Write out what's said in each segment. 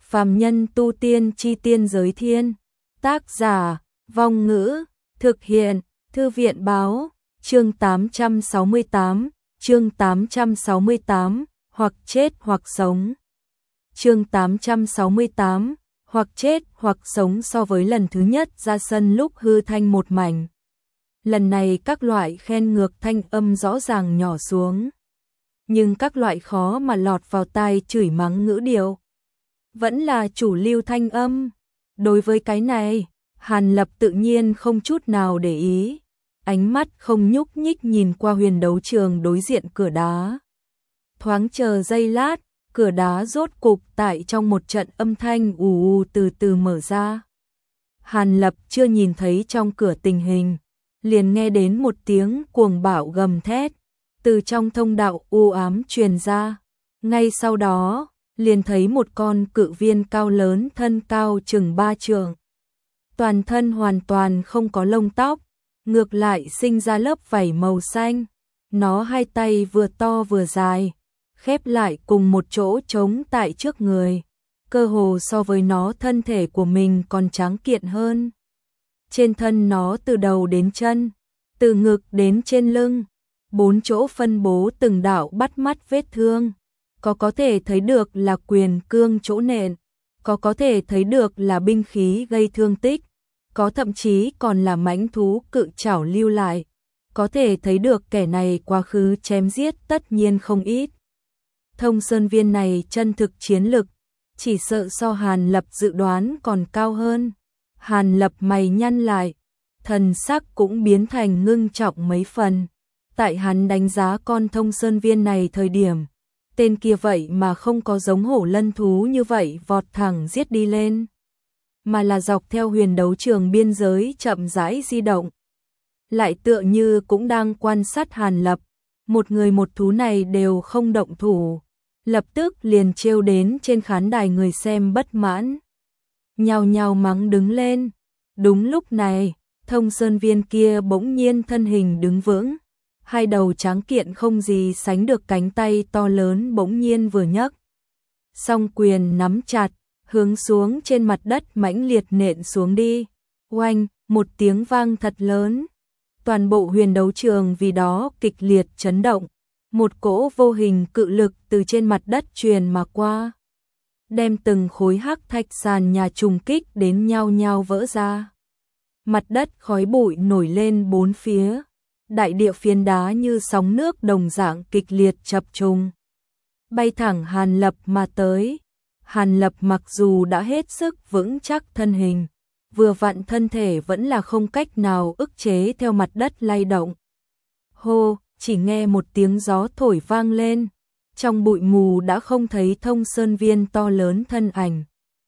Phàm nhân tu tiên chi tiên giới thiên. Tác giả, Vong Ngữ, thực hiện, Thư viện báo, chương 868, chương 868, hoặc chết hoặc sống. Chương 868, hoặc chết hoặc sống. So với lần thứ nhất ra sân lúc hư thanh một mảnh, lần này các loại khen ngược thanh âm rõ ràng nhỏ xuống. Nhưng các loại khó mà lọt vào tai chửi mắng ngữ điệu vẫn là chủ lưu thanh âm. Đối với cái này, Hàn Lập tự nhiên không chút nào để ý, ánh mắt không nhúc nhích nhìn qua huyền đấu trường đối diện cửa đá. Thoáng chờ giây lát, cửa đá rốt cục tại trong một trận âm thanh ù ù từ từ mở ra. Hàn Lập chưa nhìn thấy trong cửa tình hình, liền nghe đến một tiếng cuồng bạo gầm thét từ trong thông đạo u ám truyền ra. Ngay sau đó, liền thấy một con cự viên cao lớn, thân cao chừng 3 trượng. Toàn thân hoàn toàn không có lông tóc, ngược lại sinh ra lớp vảy màu xanh. Nó hai tay vừa to vừa dài, khép lại cùng một chỗ trống tại trước người, cơ hồ so với nó thân thể của mình còn tráng kiện hơn. Trên thân nó từ đầu đến chân, từ ngực đến trên lưng, 4 chỗ phân bố từng đạo bắt mắt vết thương. Có thể thấy được là quyền cương chỗ nện, có thể thấy được là binh khí gây thương tích, có thậm chí còn là mãnh thú cự trảo lưu lại. Có thể thấy được kẻ này quá khứ chém giết tất nhiên không ít. Thông Sơn Viên này chân thực chiến lực, chỉ sợ so Hàn Lập dự đoán còn cao hơn. Hàn Lập mày nhăn lại, thần sắc cũng biến thành ngưng trọng mấy phần. Tại hắn đánh giá con Thông Sơn Viên này thời điểm, tên kia vậy mà không có giống hổ lân thú như vậy vọt thẳng giết đi lên, mà là dọc theo huyền đấu trường biên giới chậm rãi di động. Lại tựa như cũng đang quan sát Hàn Lập, một người một thú này đều không động thủ, lập tức liền trêu đến trên khán đài người xem bất mãn, nhao nhao mắng đứng lên. Đúng lúc này, Thông Sơn Viên kia bỗng nhiên thân hình đứng vững, hai đầu tráng kiện không gì sánh được cánh tay to lớn bỗng nhiên vừa nhấc, song quyền nắm chặt, hướng xuống trên mặt đất mãnh liệt nện xuống đi. Oanh, một tiếng vang thật lớn, toàn bộ huyền đấu trường vì đó kịch liệt chấn động. Một cỗ vô hình cự lực từ trên mặt đất truyền mà qua, đem từng khối hắc thạch sàn nhà trùng kích đến nhao nhao vỡ ra. Mặt đất khói bụi nổi lên bốn phía, đại địa phiến đá như sóng nước đồng dạng kịch liệt chập trùng, bay thẳng Hàn Lập mà tới. Hàn Lập mặc dù đã hết sức vững chắc thân hình, vừa vặn thân thể vẫn là không cách nào ức chế theo mặt đất lay động. Hô, chỉ nghe một tiếng gió thổi vang lên, trong bụi mù đã không thấy Thông Sơn Viên to lớn thân ảnh.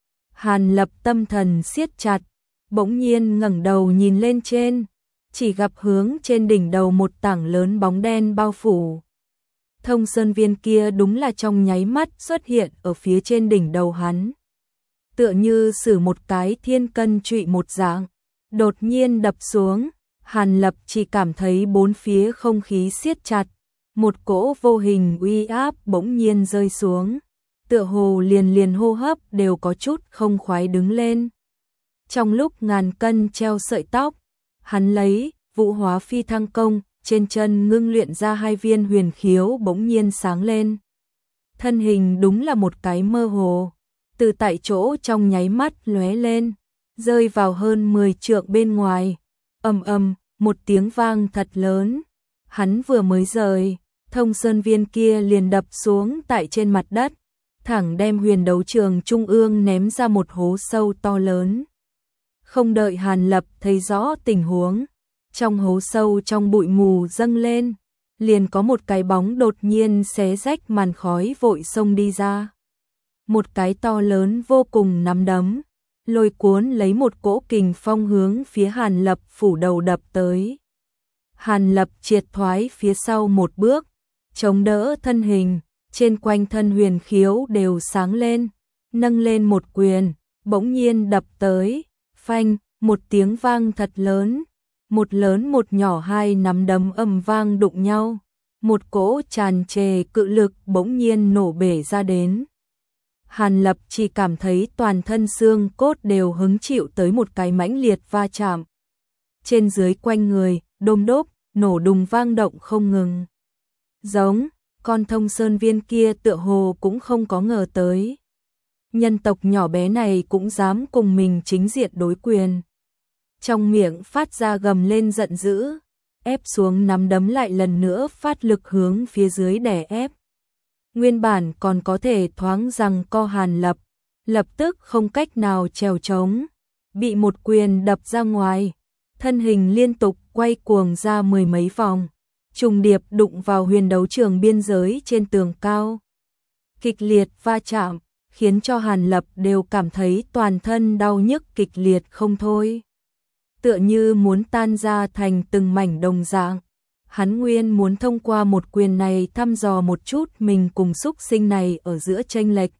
Hàn Lập tâm thần siết chặt, bỗng nhiên ngẩng đầu nhìn lên trên, chỉ gặp hướng trên đỉnh đầu một tảng lớn bóng đen bao phủ. Thông Sơn Viên kia đúng là trong nháy mắt xuất hiện ở phía trên đỉnh đầu hắn, tựa như sử một cái thiên cân trụy một dạng, đột nhiên đập xuống. Hàn Lập chỉ cảm thấy bốn phía không khí siết chặt, một cỗ vô hình uy áp bỗng nhiên rơi xuống, tựa hồ liền hô hấp đều có chút không khoái đứng lên. Trong lúc ngàn cân treo sợi tóc, hắn lấy Vũ Hóa Phi Thăng Công, trên chân ngưng luyện ra 2 viên huyền khiếu bỗng nhiên sáng lên. Thân hình đúng là một cái mơ hồ, từ tại chỗ trong nháy mắt lóe lên, rơi vào hơn 10 trượng bên ngoài. Ầm ầm, một tiếng vang thật lớn. Hắn vừa mới rời, Thông Sơn Viên kia liền đập xuống tại trên mặt đất, thẳng đem huyền đấu trường trung ương ném ra một hố sâu to lớn. Không đợi Hàn Lập thấy rõ tình huống, trong hố sâu trong bụi mù dâng lên, liền có một cái bóng đột nhiên xé rách màn khói vội xông đi ra. Một cái to lớn vô cùng nắm đấm, lôi cuốn lấy một cỗ kình phong hướng phía Hàn Lập phủ đầu đập tới. Hàn Lập triệt thoái phía sau một bước, chống đỡ thân hình, trên quanh thân huyền khiếu đều sáng lên, nâng lên một quyền, bỗng nhiên đập tới. Phanh, một tiếng vang thật lớn, một lớn một nhỏ, 2 nắm đấm ầm vang đụng nhau, một cỗ tràn trề cự lực bỗng nhiên nổ bể ra đến. Hàn Lập chỉ cảm thấy toàn thân xương cốt đều hứng chịu tới một cái mãnh liệt va chạm. Trên dưới quanh người, đôm đốp, nổ đùng vang động không ngừng. Giống, con Thông Sơn Viên kia tựa hồ cũng không có ngờ tới. Nhân tộc nhỏ bé này cũng dám cùng mình chính diện đối quyền. Trong miệng phát ra gầm lên giận dữ, ép xuống nắm đấm lại lần nữa phát lực hướng phía dưới đè ép. Nguyên bản còn có thể thoáng rằng co Hàn Lập, lập tức không cách nào trèo trống, bị một quyền đập ra ngoài, thân hình liên tục quay cuồng ra mười mấy vòng, trùng điệp đụng vào huyền đấu trường biên giới trên tường cao. Kịch liệt va chạm, khiến cho Hàn Lập đều cảm thấy toàn thân đau nhức kịch liệt không thôi. Tựa như muốn tan ra thành từng mảnh đồng dạng. Hắn nguyên muốn thông qua một quyền này thăm dò một chút mình cùng xúc sinh này ở giữa chênh lệch.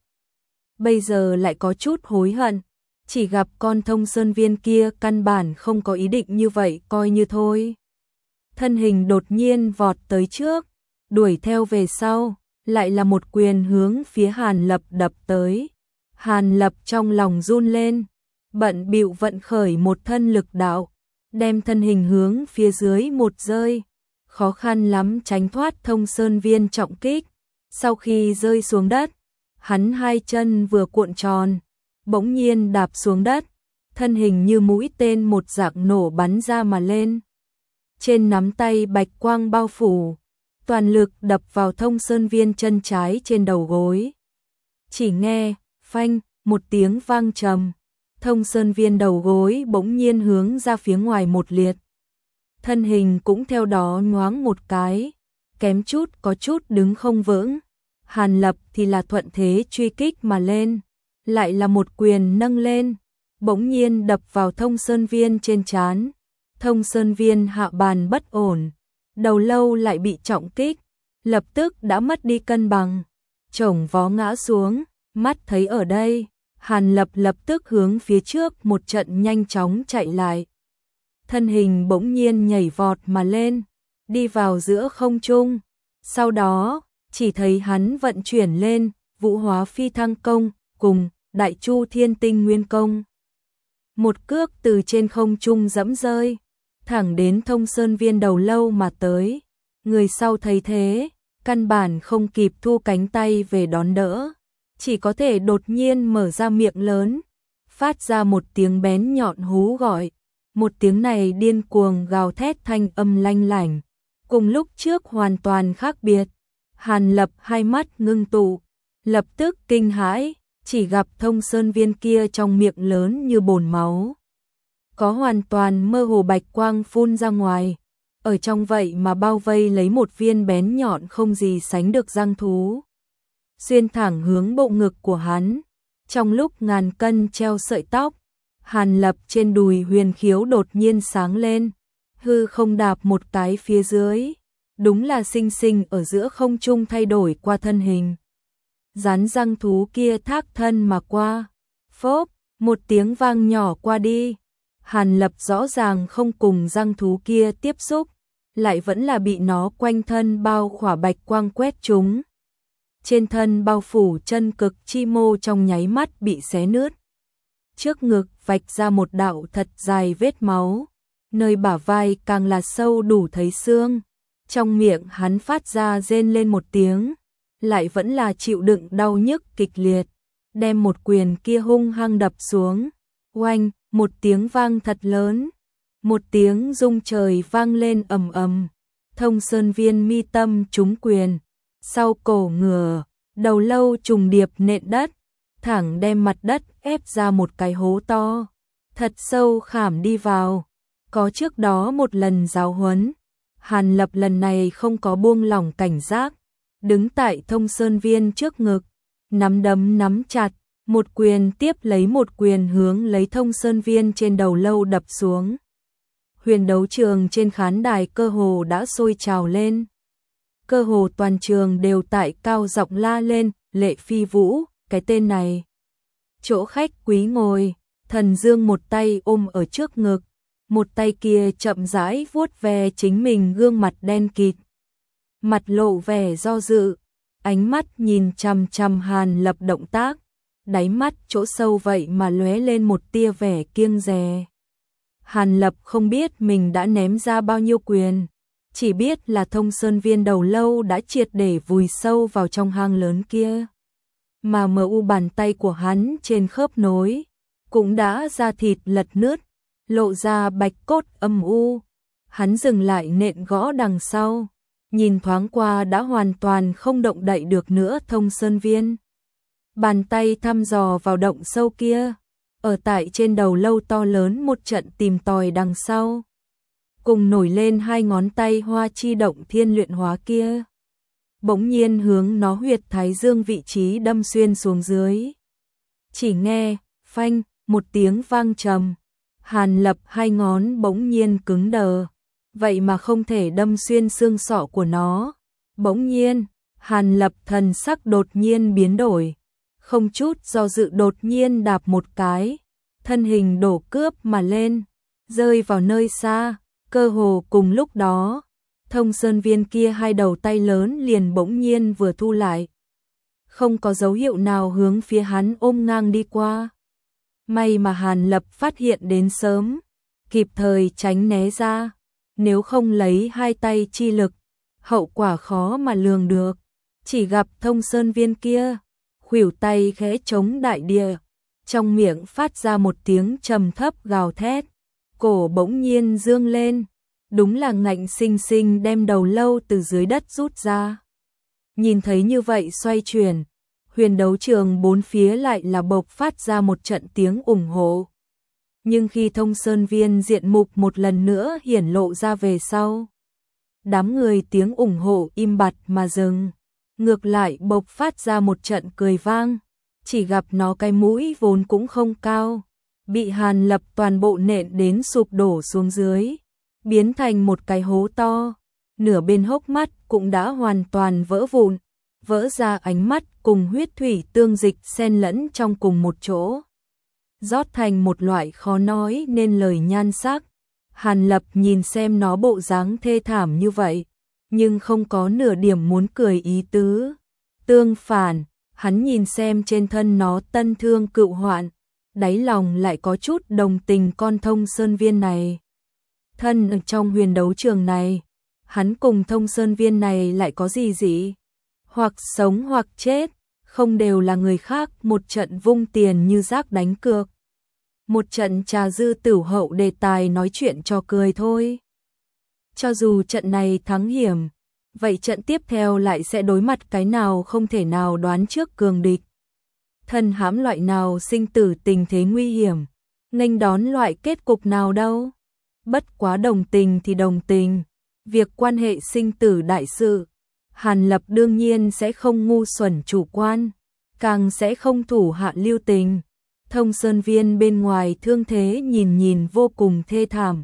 Bây giờ lại có chút hối hận, chỉ gặp con Thông Sơn Viên kia căn bản không có ý định như vậy coi như thôi. Thân hình đột nhiên vọt tới trước, đuổi theo về sau, lại là một quyền hướng phía Hàn Lập đập tới. Hàn Lập trong lòng run lên, bận bịu vận khởi một thân lực đạo, đem thân hình hướng phía dưới một rơi. Khó khăn lắm tránh thoát Thông Sơn Viên trọng kích. Sau khi rơi xuống đất, hắn hai chân vừa cuộn tròn, bỗng nhiên đạp xuống đất, thân hình như mũi tên một dạng nổ bắn ra mà lên. Trên nắm tay bạch quang bao phủ, toàn lực đập vào Thông Sơn Viên chân trái trên đầu gối. Chỉ nghe, phanh, một tiếng vang trầm, Thông Sơn Viên đầu gối bỗng nhiên hướng ra phía ngoài một liệt. Thân hình cũng theo đó nhoáng một cái, kém chút có chút đứng không vững. Hàn Lập thì là thuận thế truy kích mà lên, lại là một quyền nâng lên, bỗng nhiên đập vào Thông Sơn Viên trên trán. Thông Sơn Viên hạ bàn bất ổn, đầu lâu lại bị trọng kích, lập tức đã mất đi cân bằng, chổng vó ngã xuống. Mắt thấy ở đây, Hàn Lập lập tức hướng phía trước một trận nhanh chóng chạy lại. Thân hình bỗng nhiên nhảy vọt mà lên, đi vào giữa không trung. Sau đó, chỉ thấy hắn vận chuyển lên Vũ Hóa Phi Thăng Công cùng Đại Chu Thiên Tinh Nguyên Công. Một cước từ trên không trung dẫm rơi, thẳng đến Thông Sơn Viên đầu lâu mà tới. Người sau thấy thế, căn bản không kịp thu cánh tay về đón đỡ, chỉ có thể đột nhiên mở ra miệng lớn, phát ra một tiếng bén nhọn hú gọi. Một tiếng này điên cuồng gào thét thanh âm lanh lảnh, cùng lúc trước hoàn toàn khác biệt. Hàn Lập hai mắt ngưng tụ, lập tức kinh hãi, chỉ gặp Thông Sơn Viên kia trong miệng lớn như bồn máu, có hoàn toàn mơ hồ bạch quang phun ra ngoài, ở trong vậy mà bao vây lấy một viên bén nhọn không gì sánh được răng thú, xuyên thẳng hướng bộ ngực của hắn. Trong lúc ngàn cân treo sợi tóc, Hàn Lập trên đùi huyền khiếu đột nhiên sáng lên, hư không đạp một cái phía dưới, đúng là sinh sinh ở giữa không trung thay đổi qua thân hình. Dán răng thú kia thác thân mà qua, phốp, một tiếng vang nhỏ qua đi. Hàn Lập rõ ràng không cùng răng thú kia tiếp xúc, lại vẫn là bị nó quanh thân bao khỏa bạch quang quét trúng. Trên thân bao phủ chân cực chi mô trong nháy mắt bị xé nứt. Trước ngực vạch ra một đạo thật dài vết máu, nơi bả vai càng là sâu đủ thấy xương. Trong miệng hắn phát ra rên lên một tiếng, lại vẫn là chịu đựng đau nhức kịch liệt, đem một quyền kia hung hăng đập xuống. Oanh, một tiếng vang thật lớn, một tiếng rung trời vang lên ầm ầm. Thông Sơn Viên mi tâm trúng quyền, sau cổ ngửa, đầu lâu trùng điệp nện đất, thẳng đem mặt đất ép ra một cái hố to, thật sâu khảm đi vào. Có trước đó một lần giáo huấn, Hàn Lập lần này không có buông lỏng cảnh giác, đứng tại Thông Sơn Viên trước ngực, nắm đấm nắm chặt, một quyền tiếp lấy một quyền hướng lấy Thông Sơn Viên trên đầu lâu đập xuống. Huyền đấu trường trên khán đài cơ hồ đã sôi trào lên. Cơ hồ toàn trường đều tại cao giọng la lên, Lệ Phi Vũ, cái tên này. Chỗ khách quý ngồi, Thần Dương một tay ôm ở trước ngực, một tay kia chậm rãi vuốt ve chính mình gương mặt đen kịt. Mặt lộ vẻ do dự, ánh mắt nhìn chằm chằm Hàn Lập động tác, đáy mắt chỗ sâu vậy mà lóe lên một tia vẻ kiêng dè. Hàn Lập không biết mình đã ném ra bao nhiêu quyền, chỉ biết là Thông Sơn Viên đầu lâu đã triệt để vùi sâu vào trong hang lớn kia. Mà bàn tay của hắn trên khớp nối cũng đã da thịt lật nứt, lộ ra bạch cốt âm u. Hắn dừng lại nện gõ đằng sau, nhìn thoáng qua đã hoàn toàn không động đậy được nữa Thông Sơn Viên. Bàn tay thăm dò vào động sâu kia, ở tại trên đầu lâu to lớn một trận tìm tòi đằng sau. Cùng nổi lên hai ngón tay hoa chi động thiên luyện hóa kia. Bỗng nhiên hướng nó huyệt thái dương vị trí đâm xuyên xuống dưới. Chỉ nghe, phanh, một tiếng vang trầm. Hàn Lập hai ngón bỗng nhiên cứng đờ. Vậy mà không thể đâm xuyên xương sọ của nó. Bỗng nhiên, Hàn Lập thần sắc đột nhiên biến đổi. Không chút do dự đột nhiên đạp một cái. Thân hình đổ cướp mà lên, rơi vào nơi xa. Cơ hồ cùng lúc đó, Thông Sơn Viên kia hai đầu tay lớn liền bỗng nhiên vừa thu lại. Không có dấu hiệu nào hướng phía hắn ôm ngang đi qua. May mà Hàn Lập phát hiện đến sớm, kịp thời tránh né ra. Nếu không lấy hai tay chi lực, hậu quả khó mà lường được. Chỉ gặp Thông Sơn Viên kia, khuỷu tay khẽ chống đại địa, trong miệng phát ra một tiếng trầm thấp gào thét. Cổ bỗng nhiên dương lên, đúng là ngạnh sinh sinh đem đầu lâu từ dưới đất rút ra. Nhìn thấy như vậy xoay chuyển, huyền đấu trường bốn phía lại là bộc phát ra một trận tiếng ủng hộ. Nhưng khi Thông Sơn Viên diện mục một lần nữa hiển lộ ra về sau, đám người tiếng ủng hộ im bặt mà dừng, ngược lại bộc phát ra một trận cười vang. Chỉ gặp nó cái mũi vốn cũng không cao, bị Hàn Lập toàn bộ nện đến sụp đổ xuống dưới, biến thành một cái hố to, nửa bên hốc mắt cũng đã hoàn toàn vỡ vụn, vỡ ra ánh mắt cùng huyết thủy tương dịch xen lẫn trong cùng một chỗ, rót thành một loại khó nói nên lời nhan sắc. Hàn Lập nhìn xem nó bộ dáng thê thảm như vậy, nhưng không có nửa điểm muốn cười ý tứ. Tương phản, hắn nhìn xem trên thân nó tân thương cựu hoạn, đáy lòng lại có chút đồng tình con Thông Sơn Viên này. Thân ở trong huyền đấu trường này, hắn cùng Thông Sơn Viên này lại có gì dị? Hoặc sống hoặc chết, không đều là người khác một trận vung tiền như rác đánh cược. Một trận trà dư tửu hậu đề tài nói chuyện cho cười thôi. Cho dù trận này thắng hiểm, vậy trận tiếp theo lại sẽ đối mặt cái nào không thể nào đoán trước cường địch. Thân hãm loại nào sinh tử tình thế nguy hiểm, nghênh đón loại kết cục nào đâu. Bất quá đồng tình thì đồng tình, việc quan hệ sinh tử đại sự, Hàn Lập đương nhiên sẽ không ngu xuẩn chủ quan, càng sẽ không thủ hạ lưu tình. Thông Sơn Viên bên ngoài thương thế nhìn vô cùng thê thảm.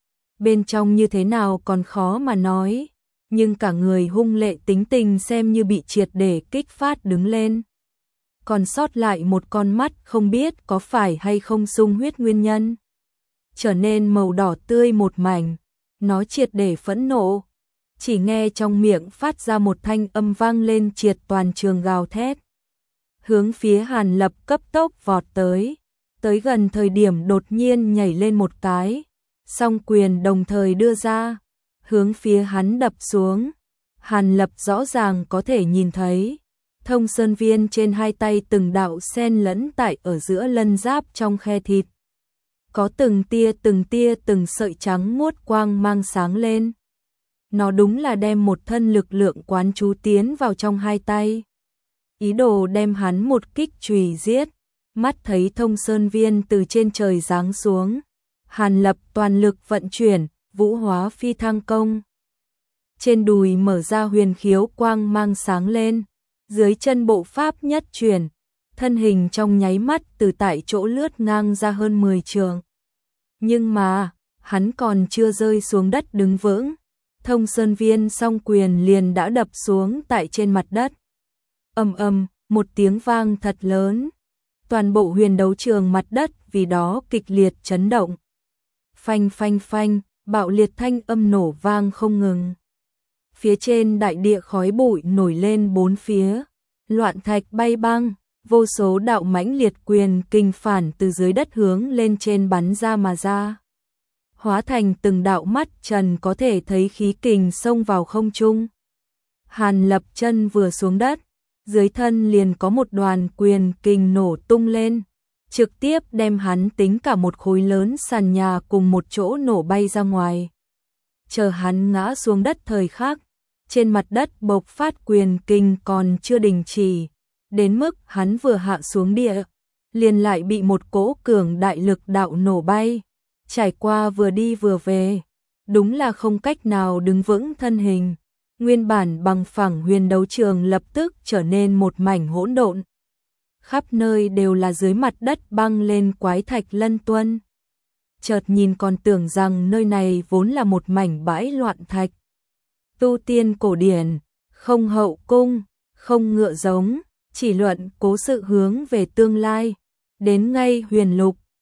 Bên trong như thế nào còn khó mà nói, nhưng cả người hung lệ tính tình xem như bị triệt để kích phát đứng lên. Còn sót lại một con mắt không biết có phải hay không sung huyết nguyên nhân, trở nên màu đỏ tươi một mảnh, nó triệt để phẫn nộ. Chỉ nghe trong miệng phát ra một thanh âm vang lên triệt toàn trường gào thét. Hướng phía Hàn Lập cấp tốc vọt tới gần thời điểm đột nhiên nhảy lên một cái, song quyền đồng thời đưa ra, hướng phía hắn đập xuống. Hàn Lập rõ ràng có thể nhìn thấy, Thông Sơn Viên trên hai tay từng đạo xen lẫn tại ở giữa lân giáp trong khe thịt. Có từng tia từng sợi trắng muốt quang mang sáng lên. Nó đúng là đem một thân lực lượng quán chú tiến vào trong hai tay, ý đồ đem hắn một kích chùy giết. Mắt thấy Thông Sơn Viên từ trên trời giáng xuống, Hàn Lập toàn lực vận chuyển Vũ Hóa Phi Thăng Công. Trên đùi mở ra huyền khiếu quang mang sáng lên, dưới chân bộ pháp nhất chuyển, thân hình trong nháy mắt từ tại chỗ lướt ngang ra hơn 10 trượng. Nhưng mà, hắn còn chưa rơi xuống đất đứng vững, Thông Sơn Viên song quyền liền đã đập xuống tại trên mặt đất. Ầm ầm, một tiếng vang thật lớn. Toàn bộ huyền đấu trường mặt đất vì đó kịch liệt chấn động. Phanh phanh phanh, bạo liệt thanh âm nổ vang không ngừng. Phía trên đại địa khói bụi nổi lên bốn phía, loạn thạch bay băng, vô số đạo mãnh liệt quyền kinh phản từ dưới đất hướng lên trên bắn ra mà ra. Hóa thành từng đạo mắt trần có thể thấy khí kình xông vào không trung. Hàn Lập chân vừa xuống đất, dưới thân liền có một đoàn quyền kình nổ tung lên, trực tiếp đem hắn tính cả một khối lớn sàn nhà cùng một chỗ nổ bay ra ngoài. Chờ hắn ngã xuống đất thời khắc, trên mặt đất bộc phát quyền kình còn chưa đình chỉ, đến mức hắn vừa hạ xuống địa, liền lại bị một cỗ cường đại lực đạo nổ bay, trải qua vừa đi vừa về, đúng là không cách nào đứng vững thân hình. Nguyên bản bằng phẳng huyền đấu trường lập tức trở nên một mảnh hỗn độn. Khắp nơi đều là dưới mặt đất băng lên quái thạch lân tuân. Chợt nhìn còn tưởng rằng nơi này vốn là một mảnh bãi loạn thạch. Tu tiên cổ điển, không hậu cung, không ngựa giống, chỉ luận cố sự hướng về tương lai. Đến ngay huyền lục,